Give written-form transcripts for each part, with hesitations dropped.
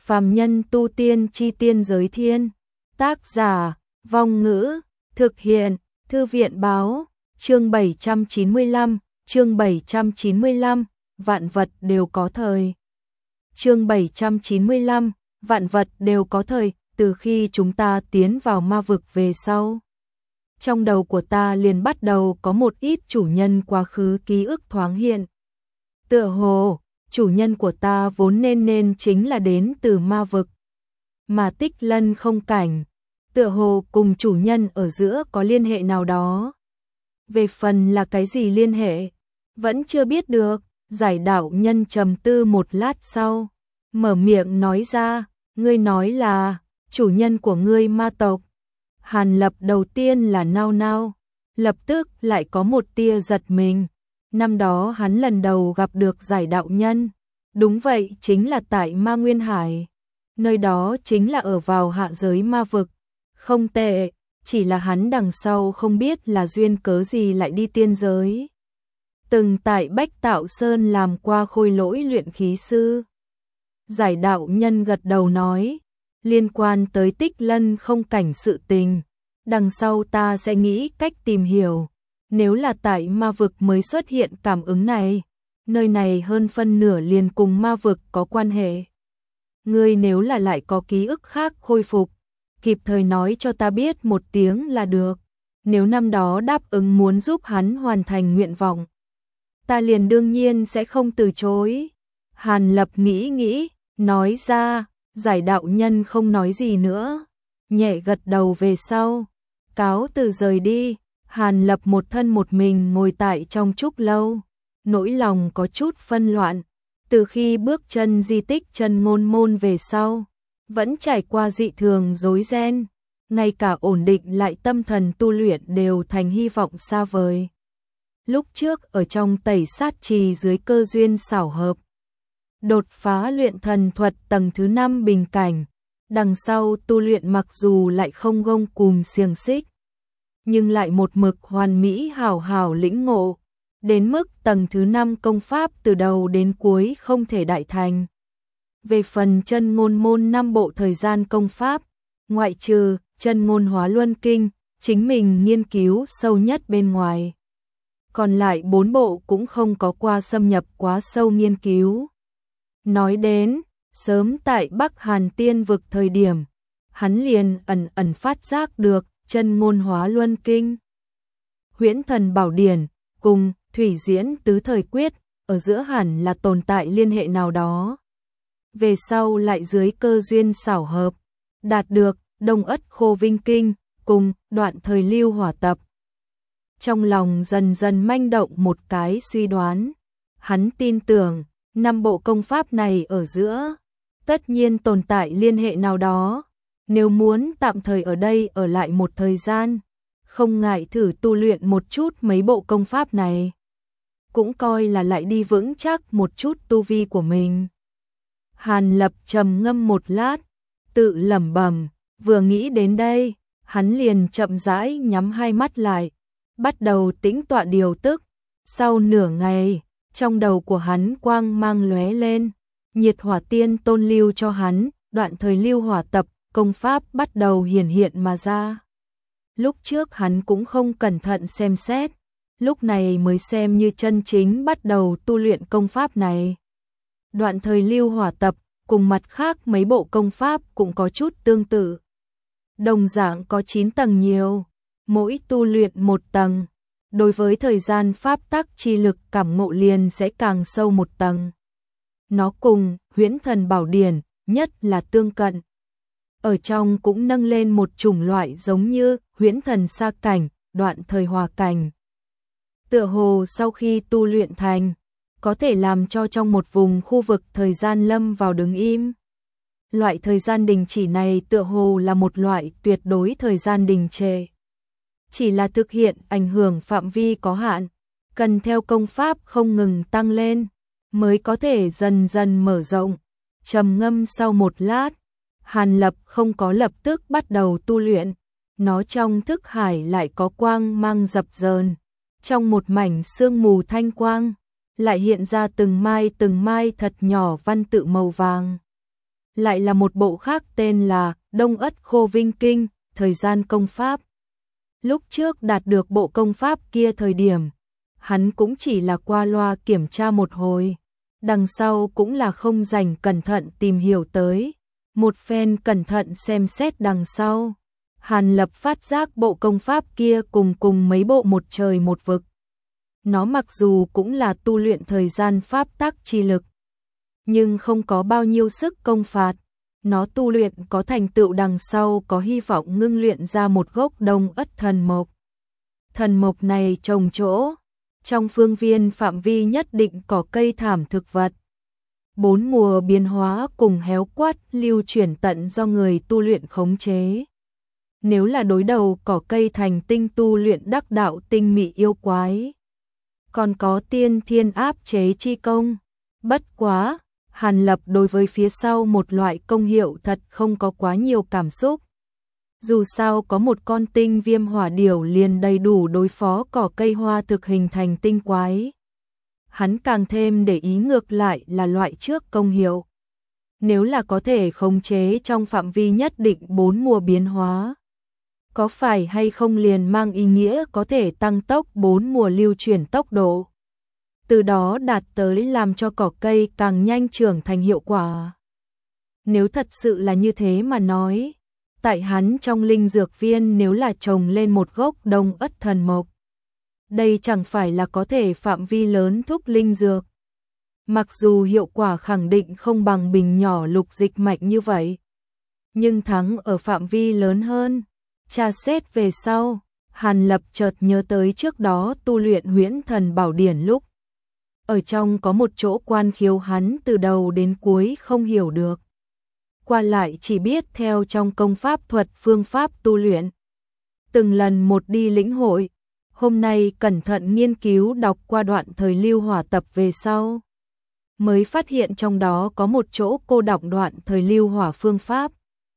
Phàm nhân tu tiên chi tiên giới thiên. Tác giả, Vong Ngữ, thực hiện, Thư viện báo, chương 795, chương 795, vạn vật đều có thời. Chương 795, vạn vật đều có thời, từ khi chúng ta tiến vào ma vực về sau. Trong đầu của ta liền bắt đầu có một ít chủ nhân quá khứ ký ức thoáng hiện. Tựa hồ, chủ nhân của ta vốn nên chính là đến từ ma vực. Mà Tích Lân không cảnh, tựa hồ cùng chủ nhân ở giữa có liên hệ nào đó. Về phần là cái gì liên hệ, vẫn chưa biết được. Giải đạo nhân trầm tư một lát sau, mở miệng nói ra, ngươi nói là chủ nhân của ngươi ma tộc. Hàn Lập đầu tiên là nao nao, lập tức lại có một tia giật mình. Năm đó hắn lần đầu gặp được giải đạo nhân, đúng vậy chính là tại Ma Nguyên Hải. Nơi đó chính là ở vào hạ giới ma vực. Không tệ, chỉ là hắn đằng sau không biết là duyên cớ gì lại đi tiên giới. Từng tại Bách Tạo Sơn làm qua khôi lỗi luyện khí sư. Giải đạo nhân gật đầu nói, liên quan tới Tích Lân không cảnh sự tình, đằng sau ta sẽ nghĩ cách tìm hiểu. Nếu là tại ma vực mới xuất hiện cảm ứng này, nơi này hơn phân nửa liền cùng ma vực có quan hệ. Ngươi nếu là lại có ký ức khác khôi phục, kịp thời nói cho ta biết một tiếng là được. Nếu năm đó đáp ứng muốn giúp hắn hoàn thành nguyện vọng, ta liền đương nhiên sẽ không từ chối. Hàn Lập nghĩ, nói ra. Giải đạo nhân không nói gì nữa, nhẹ gật đầu về sau, cáo từ rời đi. Hàn Lập một thân một mình ngồi tại trong trúc lâu, nỗi lòng có chút phân loạn. Từ khi bước chân di tích Chân Ngôn Môn về sau, vẫn trải qua dị thường rối ren, ngay cả ổn định lại tâm thần tu luyện đều thành hy vọng xa vời. Lúc trước ở trong Tẩy Sát Trì dưới cơ duyên xảo hợp, đột phá luyện thần thuật tầng thứ 5 bình cảnh, đằng sau tu luyện mặc dù lại không gông cùm xiềng xích, nhưng lại một mực hoàn mỹ hảo hảo lĩnh ngộ, đến mức tầng thứ 5 công pháp từ đầu đến cuối không thể đại thành. Về phần Chân Ngôn Môn 5 bộ thời gian công pháp, ngoại trừ Chân Ngôn Hóa Luân Kinh, chính mình nghiên cứu sâu nhất bên ngoài, còn lại 4 bộ cũng không có qua xâm nhập quá sâu nghiên cứu. Nói đến, sớm tại Bắc Hàn Tiên vực thời điểm, hắn liền ẩn phát giác được Chân Ngôn Hóa Luân Kinh, Huyễn Thần Bảo Điển cùng Thủy Diễn Tứ Thời Quyết ở giữa hẳn là tồn tại liên hệ nào đó. Về sau lại dưới cơ duyên xảo hợp, đạt được Đông Ất Khô Vinh Kinh cùng Đoạn Thời Lưu Hỏa Tập. Trong lòng dần dần manh động một cái suy đoán, hắn tin tưởng 5 bộ công pháp này ở giữa tất nhiên tồn tại liên hệ nào đó. Nếu muốn tạm thời ở đây ở lại một thời gian, không ngại thử tu luyện một chút mấy bộ công pháp này, cũng coi là lại đi vững chắc một chút tu vi của mình. Hàn Lập trầm ngâm một lát, tự lẩm bẩm, vừa nghĩ đến đây, hắn liền chậm rãi nhắm hai mắt lại, bắt đầu tĩnh tọa điều tức. Sau nửa ngày, trong đầu của hắn quang mang lóe lên, Nhiệt Hỏa Tiên Tôn lưu cho hắn Đoạn Thời Lưu Hỏa Tập công pháp bắt đầu hiển hiện mà ra. Lúc trước hắn cũng không cẩn thận xem xét, lúc này mới xem như chân chính bắt đầu tu luyện công pháp này. Đoạn Thời Lưu Hỏa Tập cùng mặt khác mấy bộ công pháp cũng có chút tương tự. Đồng dạng có 9 tầng nhiều, mỗi tu luyện một tầng, đối với thời gian pháp tắc chi lực cảm ngộ liền sẽ càng sâu một tầng. Nó cùng Huyễn Thần Bảo Điển nhất là tương cận. Ở trong cũng nâng lên một chủng loại giống như Huyễn Thần Sa Cảnh, Đoạn Thời Hòa Cảnh. Tựa hồ sau khi tu luyện thành, có thể làm cho trong một vùng khu vực thời gian lâm vào đứng im. Loại thời gian đình chỉ này tựa hồ là một loại tuyệt đối thời gian đình trệ. Chỉ là thực hiện ảnh hưởng phạm vi có hạn, cần theo công pháp không ngừng tăng lên, mới có thể dần dần mở rộng. Trầm ngâm sau một lát, Hàn Lập không có lập tức bắt đầu tu luyện, nó trong thức hải lại có quang mang dập dờn, trong một mảnh sương mù thanh quang, lại hiện ra từng mai thật nhỏ văn tự màu vàng. lại là một bộ khác tên là Đông Ất Khô Vinh Kinh, thời gian công pháp. Lúc trước đạt được bộ công pháp kia thời điểm, hắn cũng chỉ là qua loa kiểm tra một hồi, đằng sau cũng là không dành cẩn thận tìm hiểu tới, một phen cẩn thận xem xét đằng sau. Hàn Lập phát giác bộ công pháp kia cùng mấy bộ một trời một vực. Nó mặc dù cũng là tu luyện thời gian pháp tắc chi lực, nhưng không có bao nhiêu sức công phạt. Nó tu luyện có thành tựu đằng sau có hy vọng ngưng luyện ra một gốc Đông Ất thần mộc. Thần mộc này trồng chỗ trong phương viên phạm vi nhất định có cây thảm thực vật. 4 mùa biến hóa cùng héo quát lưu chuyển tận do người tu luyện khống chế. Nếu là đối đầu cỏ cây thành tinh tu luyện đắc đạo tinh mị yêu quái. Còn có tiên thiên áp chế chi công. Bất quá, Hàn Lập đối với phía sau một loại công hiệu thật không có quá nhiều cảm xúc. Dù sao có một con tinh viêm hỏa điểu liền đầy đủ đối phó cỏ cây hoa thực hình thành tinh quái. Hắn càng thêm để ý ngược lại là loại trước công hiệu. Nếu là có thể khống chế trong phạm vi nhất định 4 mùa biến hóa, có phải hay không liền mang ý nghĩa có thể tăng tốc 4 mùa lưu chuyển tốc độ, từ đó đạt tới làm cho cỏ cây càng nhanh trưởng thành hiệu quả. Nếu thật sự là như thế mà nói, tại hắn trong linh dược viên nếu là trồng lên một gốc Đông Ất thần mộc, đây chẳng phải là có thể phạm vi lớn thúc linh dược. Mặc dù hiệu quả khẳng định không bằng bình nhỏ lục dịch mạnh như vậy, nhưng thắng ở phạm vi lớn hơn. Tra xét về sau, Hàn Lập chợt nhớ tới trước đó tu luyện Huyễn Thần Bảo Điển lúc. Ở trong có một chỗ quan khiếu hắn từ đầu đến cuối không hiểu được. Qua lại chỉ biết theo trong công pháp thuật phương pháp tu luyện. Từng lần một đi lĩnh hội, hôm nay cẩn thận nghiên cứu đọc qua đoạn thời lưu hỏa tập về sau. Mới phát hiện trong đó có một chỗ cô đọc đoạn thời lưu hỏa phương pháp.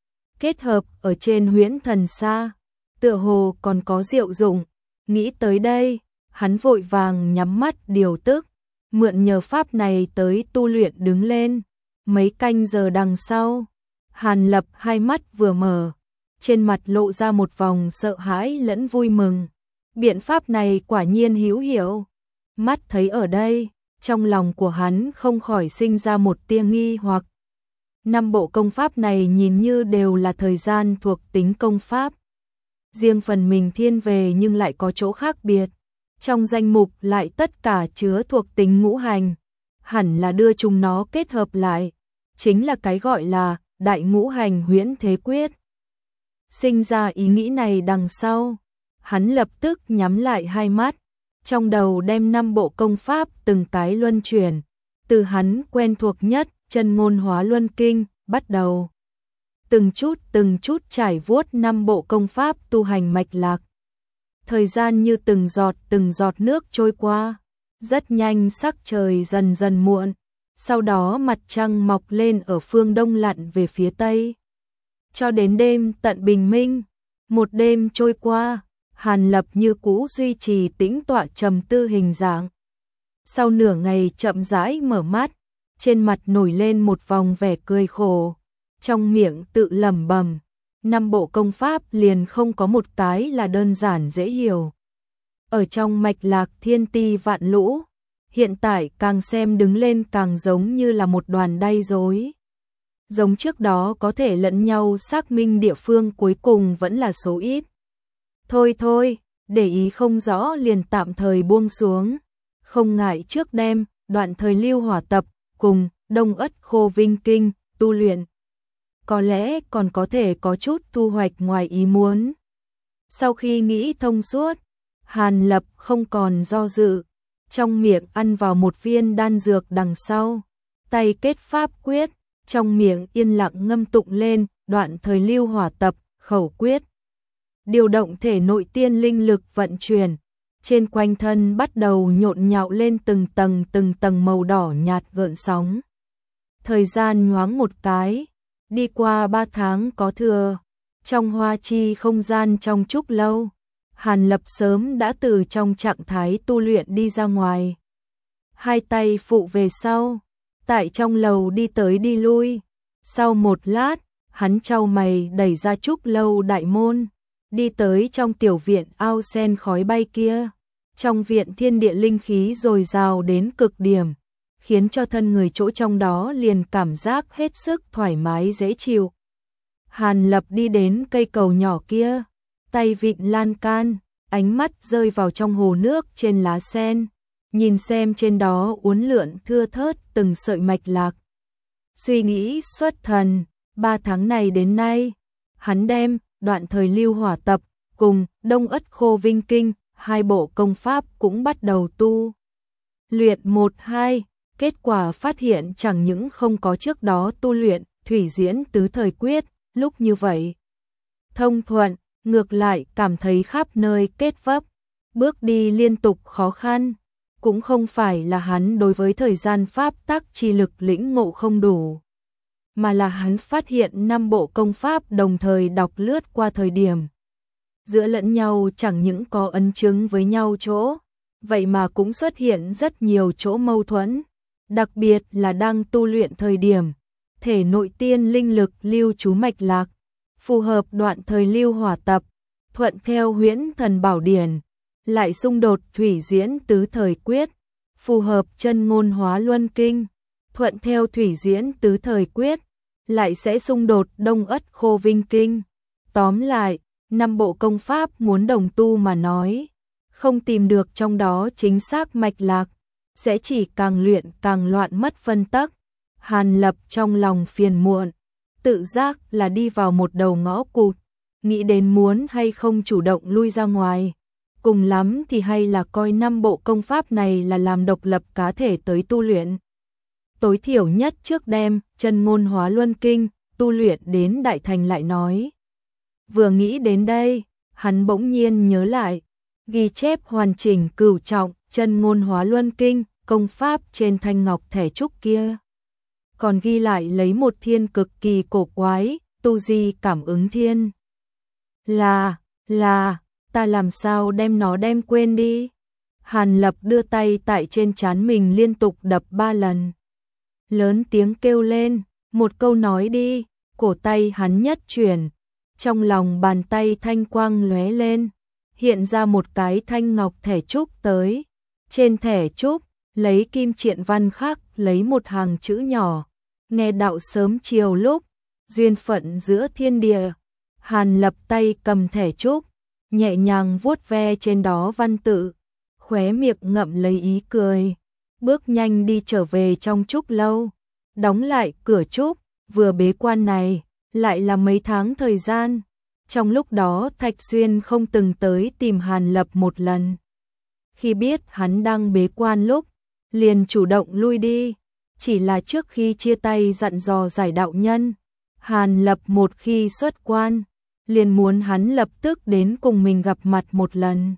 Kết hợp ở trên Huyễn Thần Sa, tựa hồ còn có diệu dụng. Nghĩ tới đây, hắn vội vàng nhắm mắt điều tức, mượn nhờ pháp này tới tu luyện đứng lên. Mấy canh giờ đằng sau, Hàn Lập hai mắt vừa mở, trên mặt lộ ra một vòng sợ hãi lẫn vui mừng. Biện pháp này quả nhiên hữu hiệu. Mắt thấy ở đây, trong lòng của hắn không khỏi sinh ra một tia nghi hoặc. 5 bộ công pháp này nhìn như đều là thời gian thuộc tính công pháp. Riêng phần mình thiên về nhưng lại có chỗ khác biệt. Trong danh mục lại tất cả chứa thuộc tính ngũ hành. Hẳn là đưa chúng nó kết hợp lại. Chính là cái gọi là Đại Ngũ Hành Huyễn Thế Quyết. Sinh ra ý nghĩ này đằng sau, hắn lập tức nhắm lại hai mắt. Trong đầu đem 5 bộ công pháp từng cái luân chuyển. Từ hắn quen thuộc nhất, Chân Ngôn Hóa Luân Kinh, bắt đầu. Từng chút trải vuốt 5 bộ công pháp tu hành mạch lạc. Thời gian như từng giọt nước trôi qua. Rất nhanh sắc trời dần dần muộn. Sau đó mặt trăng mọc lên ở phương đông lặn về phía tây. Cho đến đêm tận bình minh. Một đêm trôi qua, Hàn Lập như cũ duy trì tĩnh tọa trầm tư hình dạng. Sau nửa ngày chậm rãi mở mắt, trên mặt nổi lên một vòng vẻ cười khổ, trong miệng tự lẩm bẩm, 5 bộ công pháp liền không có một cái là đơn giản dễ hiểu. Ở trong mạch lạc thiên ti vạn lũ, hiện tại càng xem đứng lên càng giống như là một đoàn đay rối. Giống trước đó có thể lẫn nhau xác minh địa phương cuối cùng vẫn là số ít. Thôi, để ý không rõ liền tạm thời buông xuống. Không ngại trước đêm, đoạn thời lưu hỏa tập, cùng Đông Ất Khô Vinh Kinh, tu luyện. Có lẽ còn có thể có chút thu hoạch ngoài ý muốn. Sau khi nghĩ thông suốt, Hàn Lập không còn do dự. Trong miệng ăn vào một viên đan dược đằng sau. Tay kết pháp quyết, trong miệng yên lặng ngâm tụng lên đoạn thời lưu hỏa tập, khẩu quyết. Điều động thể nội tiên linh lực vận chuyển. Trên quanh thân bắt đầu nhộn nhạo lên từng tầng màu đỏ nhạt gợn sóng. Thời gian nhoáng một cái, đi qua 3 tháng có thừa. Trong hoa chi không gian trong chúc lâu, Hàn Lập sớm đã từ trong trạng thái tu luyện đi ra ngoài. Hai tay phụ về sau, tại trong lầu đi tới đi lui, Sau một lát, hắn chau mày đẩy ra trúc lâu đại môn, đi tới trong tiểu viện ao sen khói bay kia. Trong viện thiên địa linh khí dồi dào đến cực điểm, khiến cho thân người chỗ trong đó liền cảm giác hết sức thoải mái dễ chịu. Hàn Lập đi đến cây cầu nhỏ kia, tay vịn lan can, ánh mắt rơi vào trong hồ nước trên lá sen, nhìn xem trên đó uốn lượn thưa thớt từng sợi mạch lạc. Suy nghĩ xuất thần, 3 tháng này đến nay, hắn đem đoạn thời lưu hỏa tập cùng Đông Ất Khô Vinh Kinh, 2 bộ công pháp cũng bắt đầu tu luyện 1-2, kết quả phát hiện chẳng những không có trước đó tu luyện thủy diễn tứ thời quyết, lúc như vậy thông thuận, ngược lại cảm thấy khắp nơi kết vấp, bước đi liên tục khó khăn, cũng không phải là hắn đối với thời gian pháp tắc chi lực lĩnh ngộ không đủ, mà là hắn phát hiện 5 bộ công pháp đồng thời đọc lướt qua thời điểm giữa lẫn nhau chẳng những có ấn chứng với nhau chỗ, vậy mà cũng xuất hiện rất nhiều chỗ mâu thuẫn, đặc biệt là đang tu luyện thời điểm, thể nội tiên linh lực lưu trú mạch lạc, phù hợp đoạn thời lưu hỏa tập, thuận theo huyễn thần bảo điển, lại xung đột thủy diễn tứ thời quyết, phù hợp chân ngôn hóa luân kinh, thuận theo thủy diễn tứ thời quyết, lại sẽ xung đột đông ất khô vinh kinh. Tóm lại, 5 bộ công pháp muốn đồng tu mà nói, không tìm được trong đó chính xác mạch lạc, sẽ chỉ càng luyện càng loạn mất phân tắc. Hàn Lập trong lòng phiền muộn, tự giác là đi vào một đầu ngõ cụt, nghĩ đến muốn hay không chủ động lui ra ngoài, cùng lắm thì hay là coi 5 bộ công pháp này là làm độc lập cá thể tới tu luyện. Tối thiểu nhất trước đem chân ngôn hóa luân kinh tu luyện đến đại thành lại nói. Vừa nghĩ đến đây, hắn bỗng nhiên nhớ lại, ghi chép hoàn chỉnh cửu trọng chân ngôn hóa luân kinh công pháp trên thanh ngọc thẻ trúc kia. Còn ghi lại lấy một thiên cực kỳ cổ quái, tu di cảm ứng thiên. Là, ta làm sao đem nó đem quên đi. Hàn Lập đưa tay tại trên trán mình liên tục đập 3 lần. Lớn tiếng kêu lên, một câu nói đi, cổ tay hắn nhất chuyển. Trong lòng bàn tay thanh quang lóe lên, hiện ra một cái thanh ngọc thẻ trúc tới. Trên thẻ trúc, lấy kim triện văn khắc lấy một hàng chữ nhỏ. Nghe đạo sớm chiều lúc, duyên phận giữa thiên địa. Hàn Lập tay cầm thẻ trúc, nhẹ nhàng vuốt ve trên đó văn tự, khóe miệng ngậm lấy ý cười, bước nhanh đi trở về trong trúc lâu, đóng lại cửa trúc, vừa bế quan này, lại là mấy tháng thời gian. Trong lúc đó Thạch Xuyên không từng tới tìm Hàn Lập một lần. Khi biết hắn đang bế quan lúc, liền chủ động lui đi, chỉ là trước khi chia tay dặn dò giải đạo nhân, Hàn Lập một khi xuất quan, liền muốn hắn lập tức đến cùng mình gặp mặt một lần.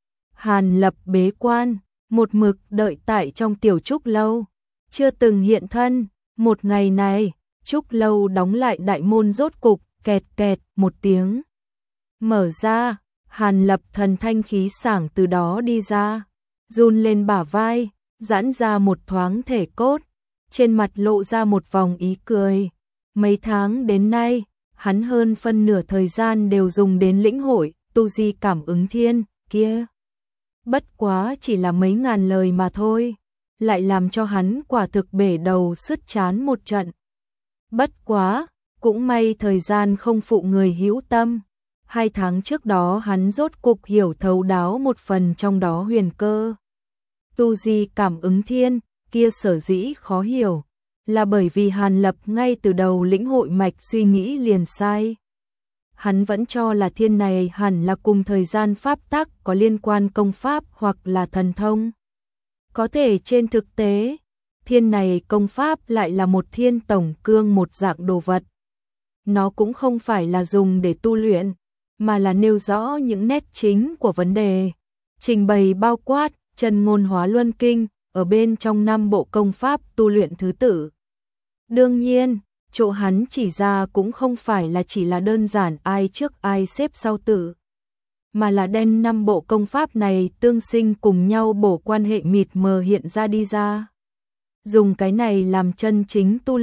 Hàn Lập bế quan, một mực đợi tại trong tiểu trúc lâu, chưa từng hiện thân. Một ngày này, trúc lâu đóng lại đại môn rốt cục, kẹt kẹt một tiếng. Mở ra, Hàn Lập thần thanh khí sảng từ đó đi ra, run lên bả vai, giãn ra một thoáng thể cốt, trên mặt lộ ra một vòng ý cười. Mấy tháng đến nay, hắn hơn phân nửa thời gian đều dùng đến lĩnh hội tu di cảm ứng thiên kia. Bất quá chỉ là mấy ngàn lời mà thôi, lại làm cho hắn quả thực bể đầu sứt chán một trận. Bất quá, cũng may thời gian không phụ người hữu tâm. 2 tháng trước đó hắn rốt cục hiểu thấu đáo một phần trong đó huyền cơ. Tu di cảm ứng thiên kia sở dĩ khó hiểu, là bởi vì Hàn Lập ngay từ đầu lĩnh hội mạch suy nghĩ liền sai. Hắn vẫn cho là thiên này hẳn là cùng thời gian pháp tắc có liên quan công pháp hoặc là thần thông. Có thể trên thực tế, thiên này công pháp lại là một thiên tổng cương một dạng đồ vật. Nó cũng không phải là dùng để tu luyện, mà là nêu rõ những nét chính của vấn đề, trình bày bao quát chân ngôn hóa luân kinh ở bên trong 5 bộ công pháp tu luyện thứ tự. Đương nhiên, chỗ hắn chỉ ra cũng không phải là chỉ là đơn giản ai trước ai xếp sau tự, mà là đem 5 bộ công pháp này tương sinh cùng nhau bổ quan hệ mịt mờ hiện ra đi ra. Dùng cái này làm chân chính tu luyện,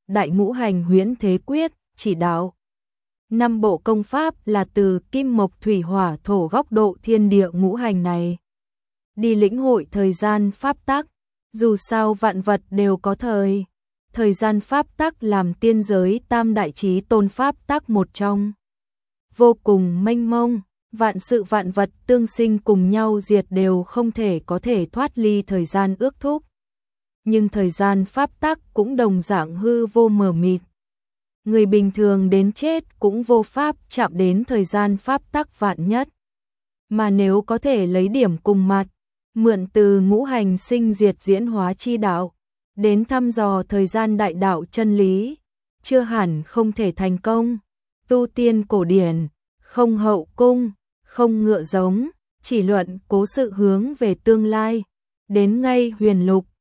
Đại Ngũ Hành Huyễn Thế Quyết, chỉ đạo. 5 bộ công pháp là từ kim mộc thủy hỏa thổ góc độ thiên địa ngũ hành này. Đi lĩnh hội thời gian pháp tắc, dù sao vạn vật đều có thời gian pháp tắc làm tiên giới tam đại chí tôn pháp tắc một trong. Vô cùng mênh mông, vạn sự vạn vật tương sinh cùng nhau diệt đều không thể có thể thoát ly thời gian ước thúc. Nhưng thời gian pháp tắc cũng đồng dạng hư vô mờ mịt. Người bình thường đến chết cũng vô pháp chạm đến thời gian pháp tắc vạn nhất. Mà nếu có thể lấy điểm cùng mặt, mượn từ ngũ hành sinh diệt diễn hóa chi đạo, đến thăm dò thời gian đại đạo chân lý, chưa hẳn không thể thành công. Tu tiên cổ điển, không hậu cung, không ngựa giống, chỉ luận cố sự hướng về tương lai. Đến ngay huyền lục,